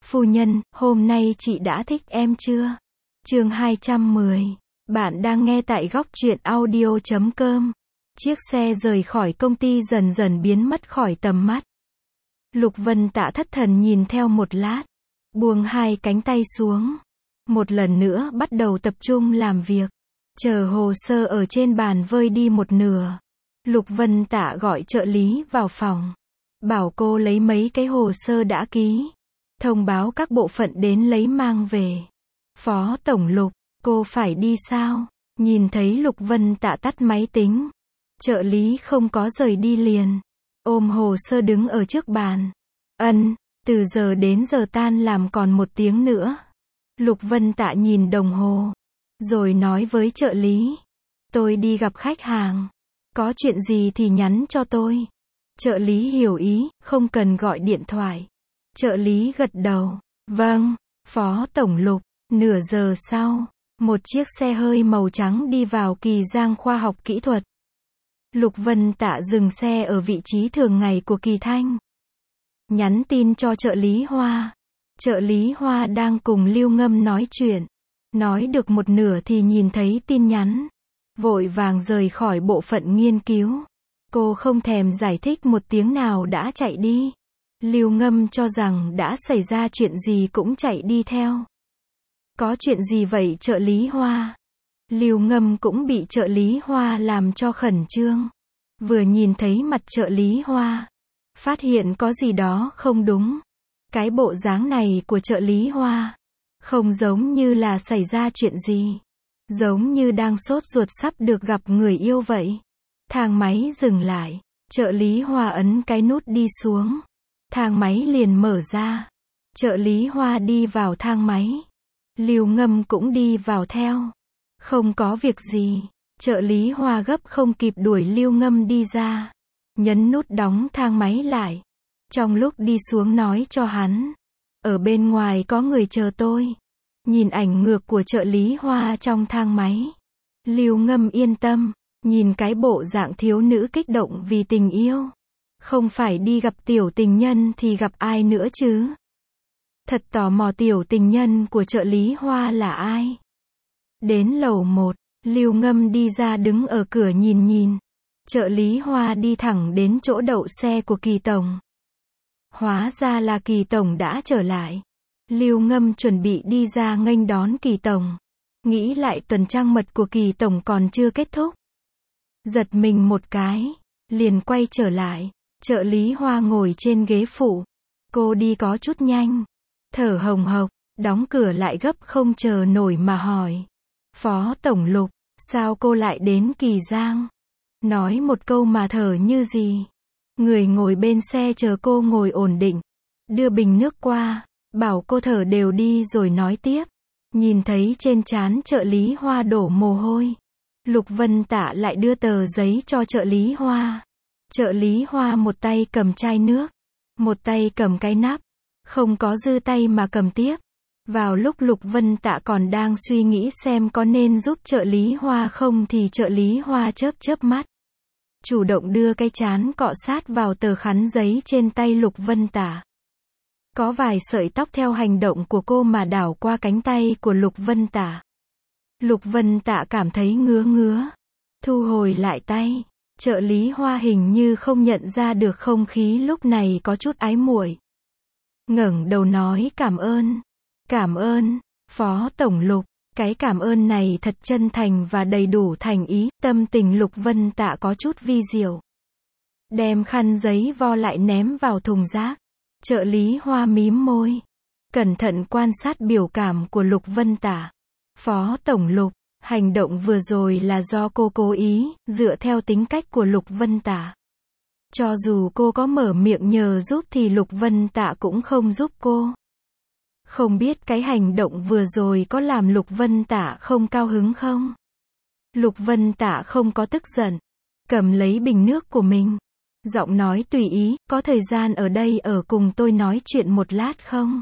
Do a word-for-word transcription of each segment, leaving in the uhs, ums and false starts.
Phu nhân, hôm nay chị đã thích em chưa? Chương hai trăm mười. Bạn đang nghe tại góc truyện audio chấm com. Chiếc xe rời khỏi công ty dần dần biến mất khỏi tầm mắt. Lục Vân Tạ thất thần nhìn theo một lát, buông hai cánh tay xuống. Một lần nữa bắt đầu tập trung làm việc. Chờ hồ sơ ở trên bàn vơi đi một nửa, Lục Vân Tạ gọi trợ lý vào phòng, bảo cô lấy mấy cái hồ sơ đã ký, thông báo các bộ phận đến lấy mang về. Phó Tổng Lục, cô phải đi sao? Nhìn thấy Lục Vân Tạ tắt máy tính, trợ lý không có rời đi liền, ôm hồ sơ đứng ở trước bàn. Ân, từ giờ đến giờ tan làm còn một tiếng nữa. Lục Vân Tạ nhìn đồng hồ, rồi nói với trợ lý, tôi đi gặp khách hàng, có chuyện gì thì nhắn cho tôi. Trợ lý hiểu ý, không cần gọi điện thoại. Trợ lý gật đầu, vâng, Phó Tổng Lục. Nửa giờ sau, một chiếc xe hơi màu trắng đi vào Kỳ Giang Khoa học Kỹ thuật. Lục Vân Tạ dừng xe ở vị trí thường ngày của Kỳ Thanh, nhắn tin cho trợ lý Hoa. Trợ lý Hoa đang cùng Lưu Ngâm nói chuyện, nói được một nửa thì nhìn thấy tin nhắn, vội vàng rời khỏi bộ phận nghiên cứu. Cô không thèm giải thích một tiếng nào đã chạy đi. Lưu Ngâm cho rằng đã xảy ra chuyện gì cũng chạy đi theo. Có chuyện gì vậy trợ lý Hoa? Lưu Ngâm cũng bị trợ lý Hoa làm cho khẩn trương. Vừa nhìn thấy mặt trợ lý Hoa, phát hiện có gì đó không đúng. Cái bộ dáng này của trợ lý Hoa, không giống như là xảy ra chuyện gì. Giống như đang sốt ruột sắp được gặp người yêu vậy. Thang máy dừng lại. Trợ lý Hoa ấn cái nút đi xuống. Thang máy liền mở ra. Trợ lý Hoa đi vào thang máy. Lưu Ngâm cũng đi vào theo. Không có việc gì. Trợ lý Hoa gấp không kịp đuổi Lưu Ngâm đi ra. Nhấn nút đóng thang máy lại. Trong lúc đi xuống nói cho hắn, ở bên ngoài có người chờ tôi. Nhìn ảnh ngược của trợ lý Hoa trong thang máy, Lưu Ngâm yên tâm. Nhìn cái bộ dạng thiếu nữ kích động vì tình yêu, không phải đi gặp tiểu tình nhân thì gặp ai nữa chứ? Thật tò mò tiểu tình nhân của trợ lý Hoa là ai. Đến lầu một, Lưu Ngâm đi ra đứng ở cửa nhìn nhìn. Trợ lý Hoa đi thẳng đến chỗ đậu xe của Kỳ Tổng. Hóa ra là Kỳ Tổng đã trở lại. Lưu Ngâm chuẩn bị đi ra nghênh đón Kỳ Tổng. Nghĩ lại tuần trăng mật của Kỳ Tổng còn chưa kết thúc. Giật mình một cái, liền quay trở lại. Trợ lý Hoa ngồi trên ghế phụ. Cô đi có chút nhanh, thở hồng hộc, đóng cửa lại gấp không chờ nổi mà hỏi. Phó Tổng Lục, sao cô lại đến Kỳ Giang? Nói một câu mà thở như gì. Người ngồi bên xe chờ cô ngồi ổn định, đưa bình nước qua, bảo cô thở đều đi rồi nói tiếp. Nhìn thấy trên trán trợ lý Hoa đổ mồ hôi, Lục Vân Tạ lại đưa tờ giấy cho trợ lý Hoa. Trợ lý Hoa một tay cầm chai nước, một tay cầm cái nắp, không có dư tay mà cầm tiếp. Vào lúc Lục Vân Tạ còn đang suy nghĩ xem có nên giúp trợ lý Hoa không thì trợ lý Hoa chớp chớp mắt, chủ động đưa cái trán cọ sát vào tờ khắn giấy trên tay Lục Vân Tạ. Có vài sợi tóc theo hành động của cô mà đảo qua cánh tay của Lục Vân Tạ. Lục Vân Tạ cảm thấy ngứa ngứa, thu hồi lại tay. Trợ lý Hoa hình như không nhận ra được không khí lúc này có chút ái muội. Ngẩng đầu nói cảm ơn. Cảm ơn, Phó Tổng Lục. Cái cảm ơn này thật chân thành và đầy đủ thành ý. Tâm tình Lục Vân Tạ có chút vi diệu. Đem khăn giấy vo lại ném vào thùng rác. Trợ lý Hoa mím môi, cẩn thận quan sát biểu cảm của Lục Vân Tạ. Phó Tổng Lục, hành động vừa rồi là do cô cố ý, dựa theo tính cách của Lục Vân Tạ. Cho dù cô có mở miệng nhờ giúp thì Lục Vân Tạ cũng không giúp cô. Không biết cái hành động vừa rồi có làm Lục Vân Tạ không cao hứng không? Lục Vân Tạ không có tức giận, cầm lấy bình nước của mình. Giọng nói tùy ý, có thời gian ở đây ở cùng tôi nói chuyện một lát không?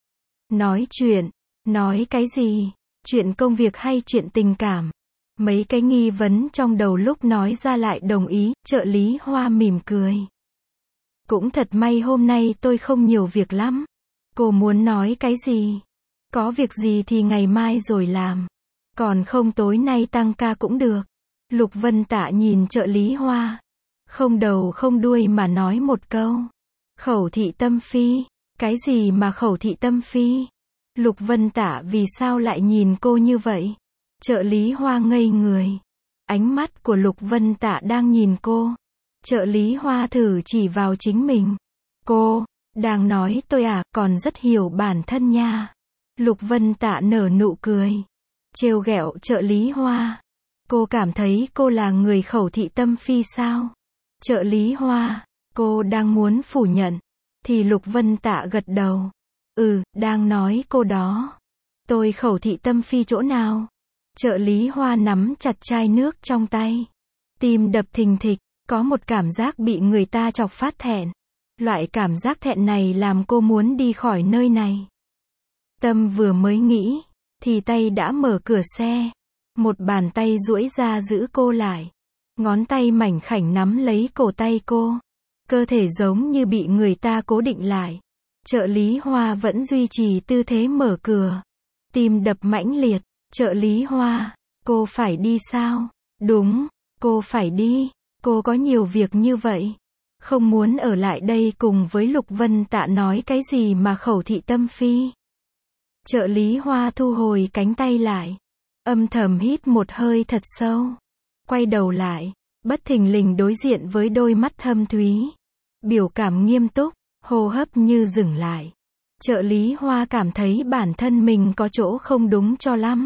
Nói chuyện? Nói cái gì? Chuyện công việc hay chuyện tình cảm? Mấy cái nghi vấn trong đầu lúc nói ra lại đồng ý. Trợ lý Hoa mỉm cười. Cũng thật may hôm nay tôi không nhiều việc lắm. Cô muốn nói cái gì? Có việc gì thì ngày mai rồi làm. Còn không tối nay tăng ca cũng được. Lục Vân Tạ nhìn trợ lý Hoa. Không đầu không đuôi mà nói một câu. Khẩu thị tâm phi. Cái gì mà khẩu thị tâm phi? Lục Vân Tạ vì sao lại nhìn cô như vậy? Trợ lý Hoa ngây người. Ánh mắt của Lục Vân Tạ đang nhìn cô. Trợ lý Hoa thử chỉ vào chính mình. Cô, đang nói tôi à, còn rất hiểu bản thân nha. Lục Vân Tạ nở nụ cười. Trêu ghẹo trợ lý Hoa. Cô cảm thấy cô là người khẩu thị tâm phi sao? Trợ lý Hoa, cô đang muốn phủ nhận. Thì Lục Vân Tạ gật đầu. Ừ, đang nói cô đó. Tôi khẩu thị tâm phi chỗ nào? Trợ lý Hoa nắm chặt chai nước trong tay. Tim đập thình thịch, có một cảm giác bị người ta chọc phát thẹn. Loại cảm giác thẹn này làm cô muốn đi khỏi nơi này. Tâm vừa mới nghĩ, thì tay đã mở cửa xe. Một bàn tay duỗi ra giữ cô lại. Ngón tay mảnh khảnh nắm lấy cổ tay cô. Cơ thể giống như bị người ta cố định lại. Trợ lý Hoa vẫn duy trì tư thế mở cửa. Tim đập mãnh liệt. Trợ lý Hoa, cô phải đi sao? Đúng, cô phải đi. Cô có nhiều việc như vậy. Không muốn ở lại đây cùng với Lục Vân Tạ nói cái gì mà khẩu thị tâm phi. Trợ lý Hoa thu hồi cánh tay lại. Âm thầm hít một hơi thật sâu. Quay đầu lại, bất thình lình đối diện với đôi mắt thâm thúy. Biểu cảm nghiêm túc, hô hấp như dừng lại. Trợ lý Hoa cảm thấy bản thân mình có chỗ không đúng cho lắm.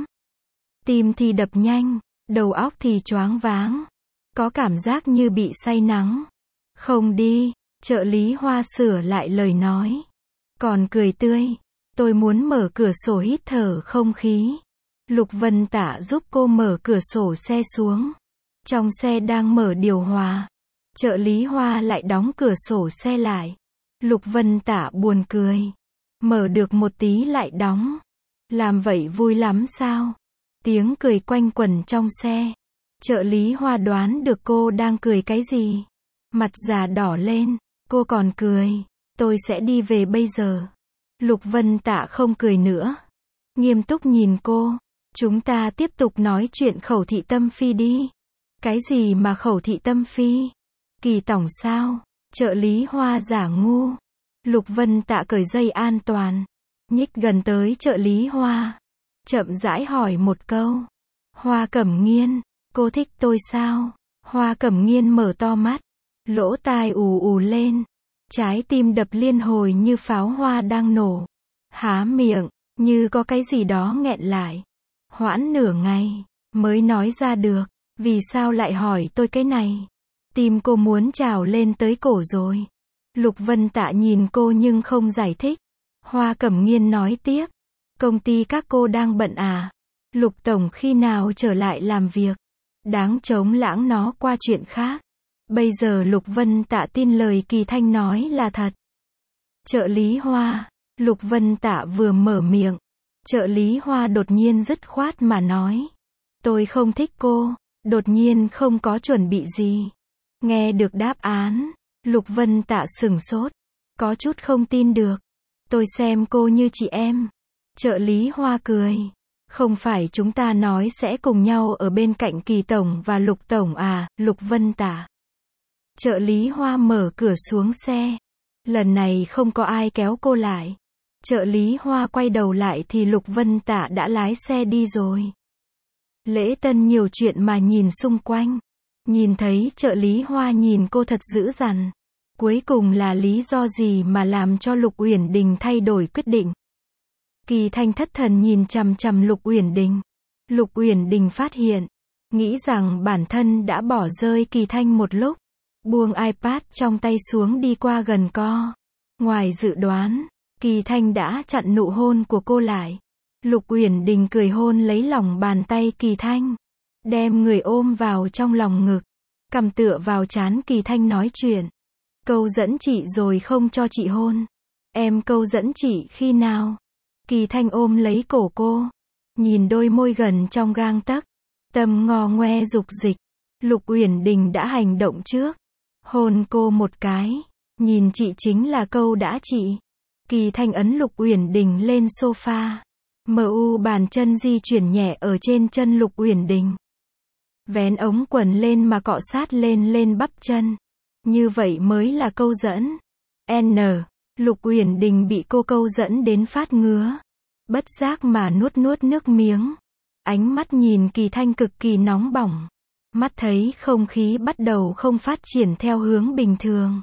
Tim thì đập nhanh, đầu óc thì choáng váng. Có cảm giác như bị say nắng. Không đi, trợ lý Hoa sửa lại lời nói. Còn cười tươi, tôi muốn mở cửa sổ hít thở không khí. Lục Vân Tạ giúp cô mở cửa sổ xe xuống. Trong xe đang mở điều hòa. Trợ lý Hoa lại đóng cửa sổ xe lại. Lục Vân Tạ buồn cười. Mở được một tí lại đóng. Làm vậy vui lắm sao? Tiếng cười quanh quẩn trong xe. Trợ lý Hoa đoán được cô đang cười cái gì. Mặt già đỏ lên. Cô còn cười. Tôi sẽ đi về bây giờ. Lục Vân Tạ không cười nữa. Nghiêm túc nhìn cô. Chúng ta tiếp tục nói chuyện khẩu thị tâm phi đi. Cái gì mà khẩu thị tâm phi? Kỳ tổng sao? Trợ lý Hoa giả ngu. Lục Vân Tạ cởi dây an toàn. Nhích gần tới trợ lý Hoa. Chậm rãi hỏi một câu. Hoa Cẩm Nghiên, cô thích tôi sao? Hoa Cẩm Nghiên mở to mắt. Lỗ tai ù ù lên. Trái tim đập liên hồi như pháo hoa đang nổ. Há miệng, như có cái gì đó nghẹn lại. Hoãn nửa ngày, mới nói ra được. Vì sao lại hỏi tôi cái này? Tim cô muốn trào lên tới cổ rồi. Lục Vân Tạ nhìn cô nhưng không giải thích. Hoa Cẩm Nghiên nói tiếp. Công ty các cô đang bận à? Lục Tổng khi nào trở lại làm việc? Đáng trống lãng nó qua chuyện khác. Bây giờ Lục Vân Tạ tin lời Kỳ Thanh nói là thật. Trợ lý Hoa. Lục Vân Tạ vừa mở miệng. Trợ lý Hoa đột nhiên dứt khoát mà nói. Tôi không thích cô. Đột nhiên không có chuẩn bị gì. Nghe được đáp án. Lục Vân Tạ sửng sốt. Có chút không tin được. Tôi xem cô như chị em. Trợ lý Hoa cười. Không phải chúng ta nói sẽ cùng nhau ở bên cạnh Kỳ Tổng và Lục Tổng à, Lục Vân Tạ. Trợ lý Hoa mở cửa xuống xe. Lần này không có ai kéo cô lại. Trợ lý Hoa quay đầu lại thì Lục Vân Tạ đã lái xe đi rồi. Lễ Tân nhiều chuyện mà nhìn xung quanh. Nhìn thấy trợ lý Hoa nhìn cô thật dữ dằn. Cuối cùng là lý do gì mà làm cho Lục Uyển Đình thay đổi quyết định? Kỳ Thanh thất thần nhìn chằm chằm Lục Uyển Đình. Lục Uyển Đình phát hiện, nghĩ rằng bản thân đã bỏ rơi Kỳ Thanh một lúc, buông iPad trong tay xuống đi qua gần co. Ngoài dự đoán, Kỳ Thanh đã chặn nụ hôn của cô lại. Lục Uyển Đình cười hôn lấy lòng bàn tay Kỳ Thanh, đem người ôm vào trong lòng ngực, cầm tựa vào trán Kỳ Thanh nói chuyện. Câu dẫn chị rồi không cho chị hôn. Em câu dẫn chị khi nào? Kỳ Thanh ôm lấy cổ cô, nhìn đôi môi gần trong gang tấc, tâm ngò ngoe dục dịch. Lục Uyển Đình đã hành động trước, hôn cô một cái. Nhìn chị chính là câu đã chị. Kỳ Thanh ấn Lục Uyển Đình lên sofa. Mờ u bàn chân di chuyển nhẹ ở trên chân Lục Uyển Đình. Vén ống quần lên mà cọ sát lên lên bắp chân. Như vậy mới là câu dẫn. N. Lục Uyển Đình bị cô câu dẫn đến phát ngứa. Bất giác mà nuốt nuốt nước miếng. Ánh mắt nhìn Kỳ Thanh cực kỳ nóng bỏng. Mắt thấy không khí bắt đầu không phát triển theo hướng bình thường.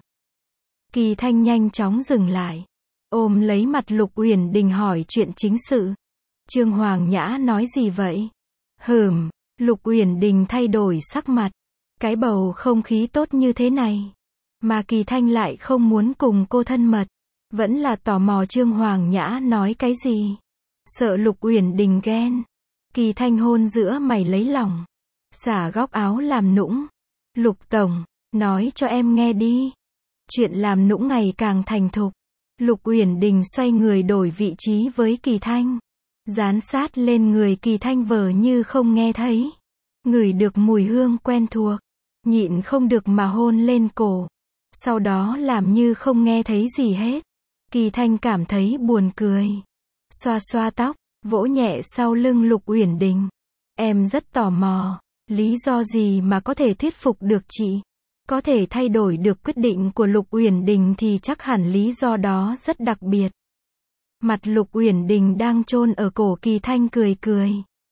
Kỳ Thanh nhanh chóng dừng lại. Ôm lấy mặt Lục Uyển Đình hỏi chuyện chính sự. Trương Hoàng Nhã nói gì vậy? Hừm, Lục Uyển Đình thay đổi sắc mặt. Cái bầu không khí tốt như thế này. Mà Kỳ Thanh lại không muốn cùng cô thân mật. Vẫn là tò mò Trương Hoàng Nhã nói cái gì. Sợ Lục Uyển Đình ghen. Kỳ Thanh hôn giữa mày lấy lòng. Xả góc áo làm nũng. Lục Tổng, nói cho em nghe đi. Chuyện làm nũng ngày càng thành thục. Lục Uyển Đình xoay người đổi vị trí với Kỳ Thanh. Dán sát lên người Kỳ Thanh vờ như không nghe thấy. Ngửi được mùi hương quen thuộc. Nhịn không được mà hôn lên cổ. Sau đó làm như không nghe thấy gì hết. Kỳ Thanh cảm thấy buồn cười. Xoa xoa tóc, vỗ nhẹ sau lưng Lục Uyển Đình. Em rất tò mò. Lý do gì mà có thể thuyết phục được chị? Có thể thay đổi được quyết định của Lục Uyển Đình thì chắc hẳn lý do đó rất đặc biệt. Mặt Lục Uyển Đình đang chôn ở cổ Kỳ Thanh cười cười.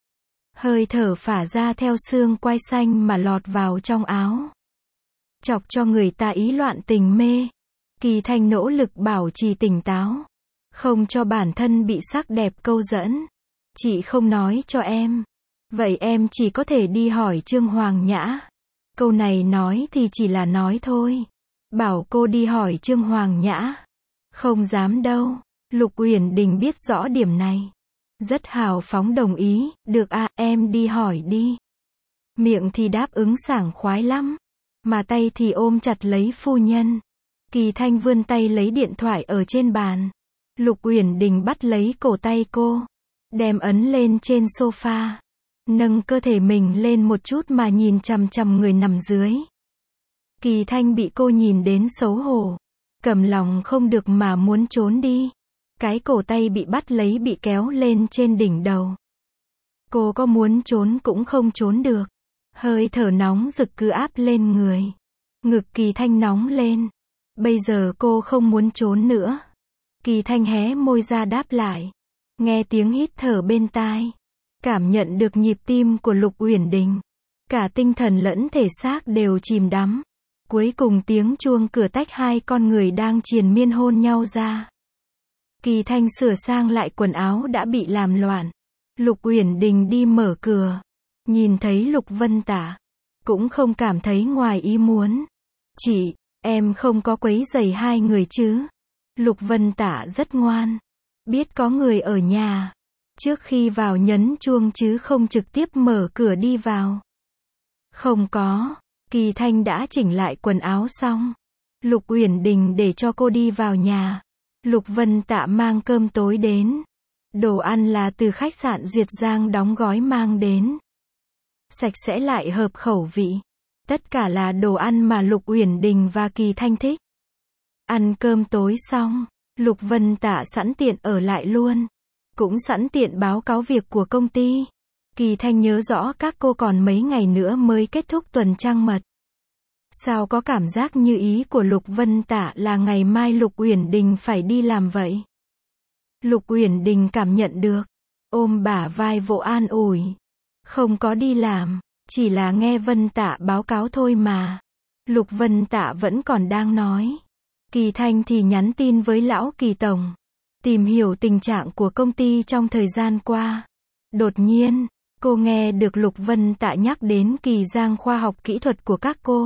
Hơi thở phả ra theo xương quai xanh mà lọt vào trong áo. Chọc cho người ta ý loạn tình mê. Kỳ Thanh nỗ lực bảo trì tỉnh táo. Không cho bản thân bị sắc đẹp câu dẫn. Chị không nói cho em. Vậy em chỉ có thể đi hỏi Trương Hoàng Nhã. Câu này nói thì chỉ là nói thôi. Bảo cô đi hỏi Trương Hoàng Nhã. Không dám đâu. Lục Uyển Đình biết rõ điểm này. Rất hào phóng đồng ý. Được à, em đi hỏi đi. Miệng thì đáp ứng sảng khoái lắm. Mà tay thì ôm chặt lấy phu nhân. Kỳ Thanh vươn tay lấy điện thoại ở trên bàn. Lục Uyển Đình bắt lấy cổ tay cô. Đem ấn lên trên sofa. Nâng cơ thể mình lên một chút mà nhìn chằm chằm người nằm dưới. Kỳ Thanh bị cô nhìn đến xấu hổ. Cầm lòng không được mà muốn trốn đi. Cái cổ tay bị bắt lấy bị kéo lên trên đỉnh đầu. Cô có muốn trốn cũng không trốn được. Hơi thở nóng rực cứ áp lên người. Ngực Kỳ Thanh nóng lên. Bây giờ cô không muốn trốn nữa. Kỳ Thanh hé môi ra đáp lại. Nghe tiếng hít thở bên tai. Cảm nhận được nhịp tim của Lục Uyển Đình. Cả tinh thần lẫn thể xác đều chìm đắm. Cuối cùng tiếng chuông cửa tách hai con người đang triền miên hôn nhau ra. Kỳ Thanh sửa sang lại quần áo đã bị làm loạn. Lục Uyển Đình đi mở cửa. Nhìn thấy Lục Vân Tả. Cũng không cảm thấy ngoài ý muốn. Chị, em không có quấy rầy hai người chứ? Lục Vân Tả rất ngoan. Biết có người ở nhà. Trước khi vào nhấn chuông chứ không trực tiếp mở cửa đi vào. Không có. Kỳ Thanh đã chỉnh lại quần áo xong. Lục Uyển Đình để cho cô đi vào nhà. Lục Vân Tạ mang cơm tối đến. Đồ ăn là từ khách sạn Duyệt Giang đóng gói mang đến. Sạch sẽ lại hợp khẩu vị. Tất cả là đồ ăn mà Lục Uyển Đình và Kỳ Thanh thích. Ăn cơm tối xong, Lục Vân Tạ sẵn tiện ở lại luôn. Cũng sẵn tiện báo cáo việc của công ty. Kỳ Thanh nhớ rõ các cô còn mấy ngày nữa mới kết thúc tuần trăng mật. Sao có cảm giác như ý của Lục Vân Tạ là ngày mai Lục Uyển Đình phải đi làm vậy? Lục Uyển Đình cảm nhận được. Ôm bả vai vỗ an ủi. Không có đi làm, chỉ là nghe Vân Tạ báo cáo thôi mà. Lục Vân Tạ vẫn còn đang nói. Kỳ Thanh thì nhắn tin với lão Kỳ Tổng. Tìm hiểu tình trạng của công ty trong thời gian qua. Đột nhiên, cô nghe được Lục Vân Tạ nhắc đến Kỳ Giang khoa học kỹ thuật của các cô.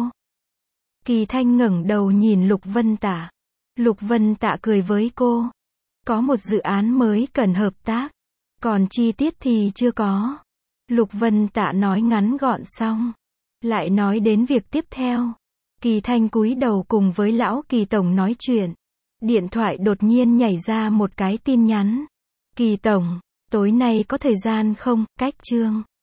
Kỳ Thanh ngẩng đầu nhìn Lục Vân Tạ. Lục Vân Tạ cười với cô. Có một dự án mới cần hợp tác. Còn chi tiết thì chưa có. Lục Vân Tạ nói ngắn gọn xong. Lại nói đến việc tiếp theo. Kỳ Thanh cúi đầu cùng với lão Kỳ Tổng nói chuyện. Điện thoại đột nhiên nhảy ra một cái tin nhắn. Kỳ Tổng, tối nay có thời gian không? Cách Trương.